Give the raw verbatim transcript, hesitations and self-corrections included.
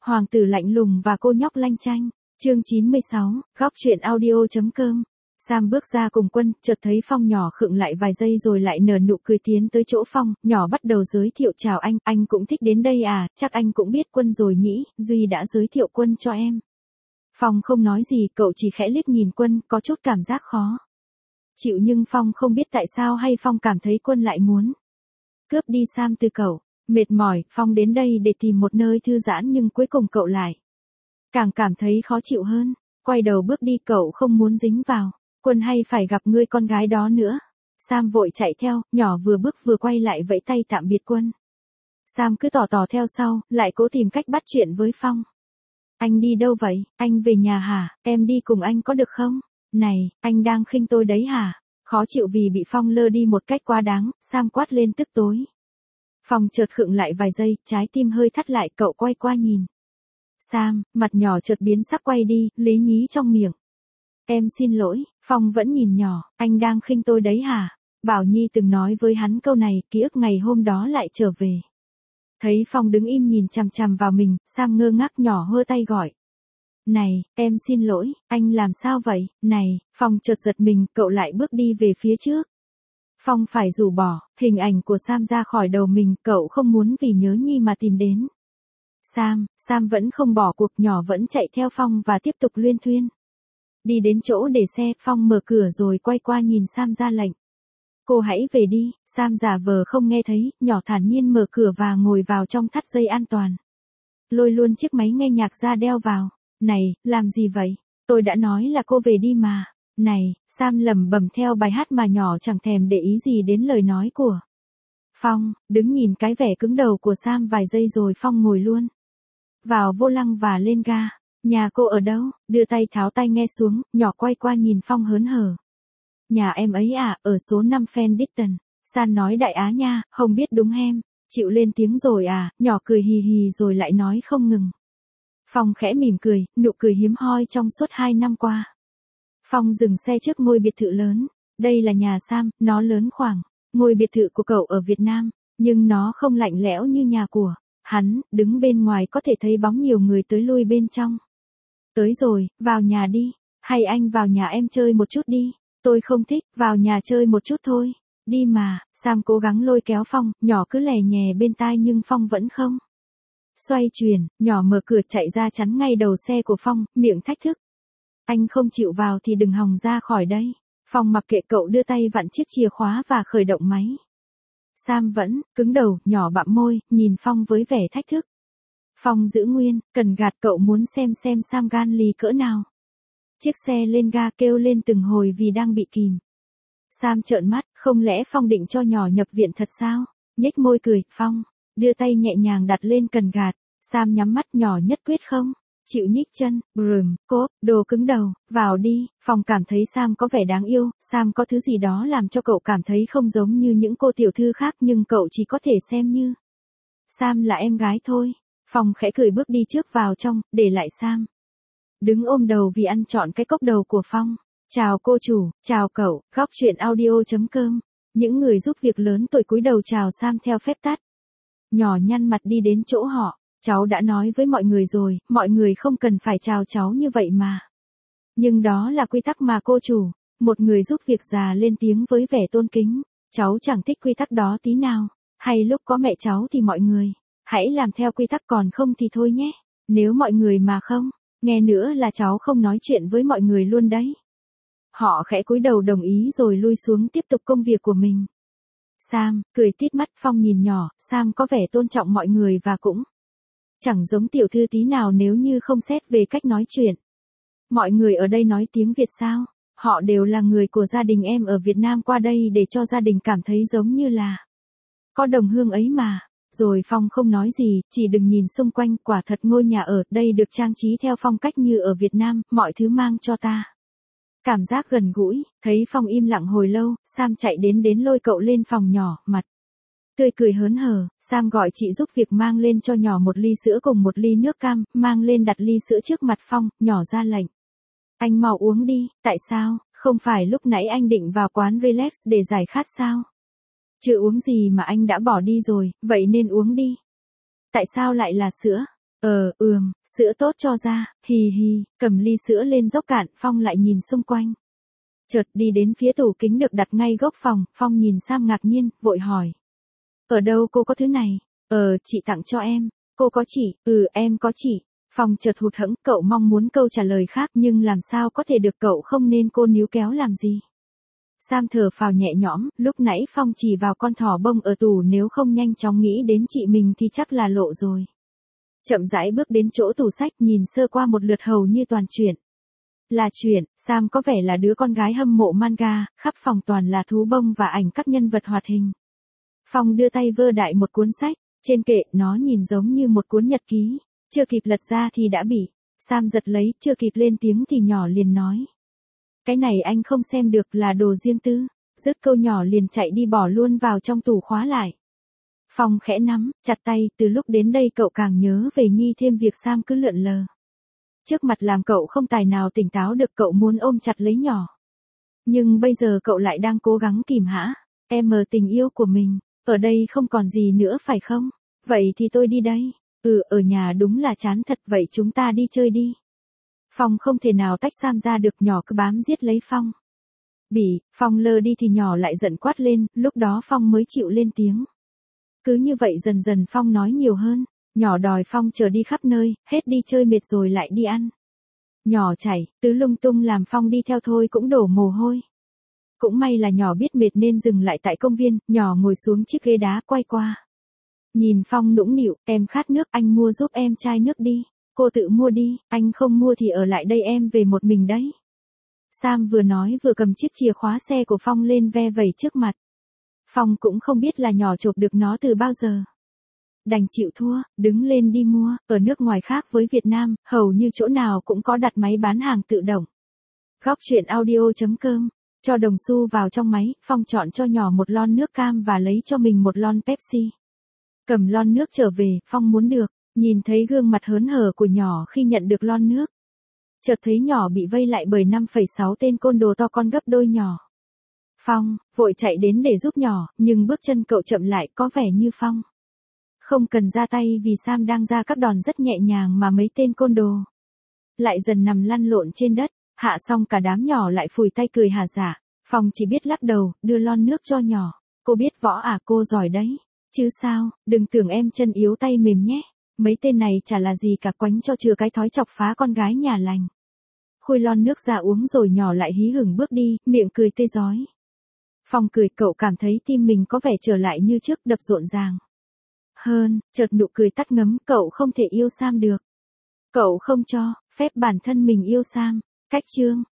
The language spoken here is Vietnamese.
Hoàng tử lạnh lùng và cô nhóc lanh chanh. Chương chín mươi sáu, góc truyện audio.com. Sam bước ra cùng Quân, chợt thấy Phong nhỏ khựng lại vài giây rồi lại nở nụ cười tiến tới chỗ Phong, nhỏ bắt đầu giới thiệu chào anh, anh cũng thích đến đây à, chắc anh cũng biết Quân rồi nhỉ, Duy đã giới thiệu Quân cho em. Phong không nói gì, cậu chỉ khẽ liếc nhìn Quân, có chút cảm giác khó chịu nhưng Phong không biết tại sao hay Phong cảm thấy Quân lại muốn cướp đi Sam từ cậu. Mệt mỏi, Phong đến đây để tìm một nơi thư giãn nhưng cuối cùng cậu lại càng cảm thấy khó chịu hơn. Quay đầu bước đi, cậu không muốn dính vào Quân hay phải gặp người con gái đó nữa. Sam vội chạy theo, nhỏ vừa bước vừa quay lại vẫy tay tạm biệt Quân. Sam cứ tỏ tỏ theo sau, lại cố tìm cách bắt chuyện với Phong. Anh đi đâu vậy? Anh về nhà hả? Em đi cùng anh có được không? Này, anh đang khinh tôi đấy hả? Khó chịu vì bị Phong lơ đi một cách quá đáng, Sam quát lên tức tối. Phong chợt khựng lại vài giây, trái tim hơi thắt lại, cậu quay qua nhìn Sam, mặt nhỏ chợt biến sắc, quay đi, lý nhí trong miệng. Em xin lỗi. Phong vẫn nhìn nhỏ, anh đang khinh tôi đấy hả? Bảo Nhi từng nói với hắn câu này, ký ức ngày hôm đó lại trở về. Thấy Phong đứng im nhìn chằm chằm vào mình, Sam ngơ ngác, nhỏ hơ tay gọi. Này, em xin lỗi, anh làm sao vậy? Này, Phong chợt giật mình, cậu lại bước đi về phía trước. Phong phải rũ bỏ hình ảnh của Sam ra khỏi đầu mình, cậu không muốn vì nhớ Nhi mà tìm đến Sam. Sam vẫn không bỏ cuộc, nhỏ vẫn chạy theo Phong và tiếp tục luyên thuyên. Đi đến chỗ để xe, Phong mở cửa rồi quay qua nhìn Sam ra lệnh. Cô hãy về đi. Sam giả vờ không nghe thấy, nhỏ thản nhiên mở cửa và ngồi vào trong thắt dây an toàn. Lôi luôn chiếc máy nghe nhạc ra đeo vào. Này, làm gì vậy? Tôi đã nói là cô về đi mà. Này, Sam lẩm bẩm theo bài hát mà nhỏ chẳng thèm để ý gì đến lời nói của Phong, đứng nhìn cái vẻ cứng đầu của Sam vài giây rồi Phong ngồi luôn vào vô lăng và lên ga. Nhà cô ở đâu? Đưa tay tháo tai nghe xuống, nhỏ quay qua nhìn Phong hớn hở. Nhà em ấy à, ở số năm Fendicton. San nói Đại Á nha, không biết đúng em. Chịu lên tiếng rồi à, nhỏ cười hì hì rồi lại nói không ngừng. Phong khẽ mỉm cười, nụ cười hiếm hoi trong suốt hai năm qua. Phong dừng xe trước ngôi biệt thự lớn. Đây là nhà Sam, nó lớn khoảng ngôi biệt thự của cậu ở Việt Nam, nhưng nó không lạnh lẽo như nhà của hắn, đứng bên ngoài có thể thấy bóng nhiều người tới lui bên trong. Tới rồi, vào nhà đi. Hay anh vào nhà em chơi một chút đi. Tôi không thích, vào nhà chơi một chút thôi. Đi mà. Sam cố gắng lôi kéo Phong, nhỏ cứ lè nhè bên tai nhưng Phong vẫn không xoay chuyển. Nhỏ mở cửa chạy ra chắn ngay đầu xe của Phong, miệng thách thức. Anh không chịu vào thì đừng hòng ra khỏi đây. Phong mặc kệ cậu, đưa tay vặn chiếc chìa khóa và khởi động máy. Sam vẫn cứng đầu, nhỏ bặm môi, nhìn Phong với vẻ thách thức. Phong giữ nguyên, cần gạt cậu muốn xem xem Sam gan lì cỡ nào. Chiếc xe lên ga kêu lên từng hồi vì đang bị kìm. Sam trợn mắt, không lẽ Phong định cho nhỏ nhập viện thật sao? Nhếch môi cười, Phong đưa tay nhẹ nhàng đặt lên cần gạt. Sam nhắm mắt, nhỏ nhất quyết không chịu nhích chân. Brùm, cốp, đồ cứng đầu, vào đi. Phong cảm thấy Sam có vẻ đáng yêu, Sam có thứ gì đó làm cho cậu cảm thấy không giống như những cô tiểu thư khác nhưng cậu chỉ có thể xem như Sam là em gái thôi. Phong khẽ cười bước đi trước vào trong, để lại Sam đứng ôm đầu vì ăn trọn cái cốc đầu của Phong. Chào cô chủ, chào cậu, góc truyện audio.com. Những người giúp việc lớn tuổi cúi đầu chào Sam theo phép tắc. Nhỏ nhăn mặt đi đến chỗ họ. Cháu đã nói với mọi người rồi, mọi người không cần phải chào cháu như vậy mà. Nhưng đó là quy tắc mà cô chủ. Một người giúp việc già lên tiếng với vẻ tôn kính. Cháu chẳng thích quy tắc đó tí nào. Hay lúc có mẹ cháu thì mọi người hãy làm theo quy tắc, còn không thì thôi nhé. Nếu mọi người mà không nghe nữa là cháu không nói chuyện với mọi người luôn đấy. Họ khẽ cúi đầu đồng ý rồi lui xuống tiếp tục công việc của mình. Sam cười tít mắt. Phong nhìn nhỏ, Sam có vẻ tôn trọng mọi người và cũng chẳng giống tiểu thư tí nào nếu như không xét về cách nói chuyện. Mọi người ở đây nói tiếng Việt sao? Họ đều là người của gia đình em ở Việt Nam qua đây để cho gia đình cảm thấy giống như là có đồng hương ấy mà. Rồi Phong không nói gì, chỉ đừng nhìn xung quanh, quả thật ngôi nhà ở đây được trang trí theo phong cách như ở Việt Nam, mọi thứ mang cho ta cảm giác gần gũi. Thấy Phong im lặng hồi lâu, Sam chạy đến đến lôi cậu lên phòng nhỏ, mặt tươi cười hớn hở. Sam gọi chị giúp việc mang lên cho nhỏ một ly sữa cùng một ly nước cam, mang lên đặt ly sữa trước mặt Phong, nhỏ ra lệnh. Anh mau uống đi. Tại sao? Không phải lúc nãy anh định vào quán relax để giải khát sao? Chưa uống gì mà anh đã bỏ đi rồi, vậy nên uống đi. Tại sao lại là sữa? Ờ, ừm, sữa tốt cho da, hì hì, cầm ly sữa lên dốc cạn, Phong lại nhìn xung quanh. Chợt đi đến phía tủ kính được đặt ngay góc phòng, Phong nhìn Sam ngạc nhiên, vội hỏi. Ở đâu cô có thứ này? Ờ, chị tặng cho em. Cô có chỉ, ừ em có chỉ. Phong chợt hụt hẫng, cậu mong muốn câu trả lời khác nhưng làm sao có thể được, cậu không nên cô níu kéo làm gì. Sam thở phào nhẹ nhõm, lúc nãy Phong chỉ vào con thỏ bông ở tủ, nếu không nhanh chóng nghĩ đến chị mình thì chắc là lộ rồi. Chậm rãi bước đến chỗ tủ sách, nhìn sơ qua một lượt hầu như toàn truyện. Là truyện, Sam có vẻ là đứa con gái hâm mộ manga, khắp phòng toàn là thú bông và ảnh các nhân vật hoạt hình. Phong đưa tay vơ đại một cuốn sách, trên kệ, nó nhìn giống như một cuốn nhật ký, chưa kịp lật ra thì đã bị Sam giật lấy, chưa kịp lên tiếng thì nhỏ liền nói. Cái này anh không xem được, là đồ riêng tư. Dứt câu nhỏ liền chạy đi bỏ luôn vào trong tủ khóa lại. Phong khẽ nắm chặt tay, từ lúc đến đây cậu càng nhớ về Nhi, thêm việc Sam cứ lượn lờ trước mặt làm cậu không tài nào tỉnh táo được, cậu muốn ôm chặt lấy nhỏ. Nhưng bây giờ cậu lại đang cố gắng kìm hãm. Em mờ tình yêu của mình, ở đây không còn gì nữa phải không? Vậy thì tôi đi đây. Ừ, ở nhà đúng là chán thật, vậy chúng ta đi chơi đi. Phong không thể nào tách Sam ra được, nhỏ cứ bám giết lấy Phong. Bỉ, Phong lơ đi thì nhỏ lại giận quát lên, lúc đó Phong mới chịu lên tiếng. Cứ như vậy dần dần Phong nói nhiều hơn, nhỏ đòi Phong chở đi khắp nơi, hết đi chơi mệt rồi lại đi ăn. Nhỏ chảy, tứ lung tung làm Phong đi theo thôi cũng đổ mồ hôi. Cũng may là nhỏ biết mệt nên dừng lại tại công viên, nhỏ ngồi xuống chiếc ghế đá quay qua. Nhìn Phong nũng nịu, em khát nước, anh mua giúp em chai nước đi. Cô tự mua đi, anh không mua thì ở lại đây, em về một mình đấy. Sam vừa nói vừa cầm chiếc chìa khóa xe của Phong lên ve vẩy trước mặt. Phong cũng không biết là nhỏ chộp được nó từ bao giờ. Đành chịu thua, đứng lên đi mua. Ở nước ngoài khác với Việt Nam, hầu như chỗ nào cũng có đặt máy bán hàng tự động. Góc truyện audio chấm com. Cho đồng xu vào trong máy, Phong chọn cho nhỏ một lon nước cam và lấy cho mình một lon Pepsi. Cầm lon nước trở về, Phong muốn được. Nhìn thấy gương mặt hớn hở của nhỏ khi nhận được lon nước. Chợt thấy nhỏ bị vây lại bởi năm phẩy sáu tên côn đồ to con gấp đôi nhỏ. Phong vội chạy đến để giúp nhỏ, nhưng bước chân cậu chậm lại, có vẻ như Phong không cần ra tay vì Sam đang ra các đòn rất nhẹ nhàng mà mấy tên côn đồ lại dần nằm lăn lộn trên đất. Hạ xong cả đám nhỏ lại phủi tay cười hà dạ. Phong chỉ biết lắc đầu, đưa lon nước cho nhỏ. Cô biết võ à, cô giỏi đấy. Chứ sao, đừng tưởng em chân yếu tay mềm nhé. Mấy tên này chả là gì cả, quánh cho chừa cái thói chọc phá con gái nhà lành. Khui lon nước ra uống rồi nhỏ lại hí hửng bước đi, miệng cười tê rói. Phong cười, cậu cảm thấy tim mình có vẻ trở lại như trước, đập rộn ràng hơn, chợt nụ cười tắt ngấm, cậu không thể yêu Sam được. Cậu không cho phép bản thân mình yêu Sam. Cách chương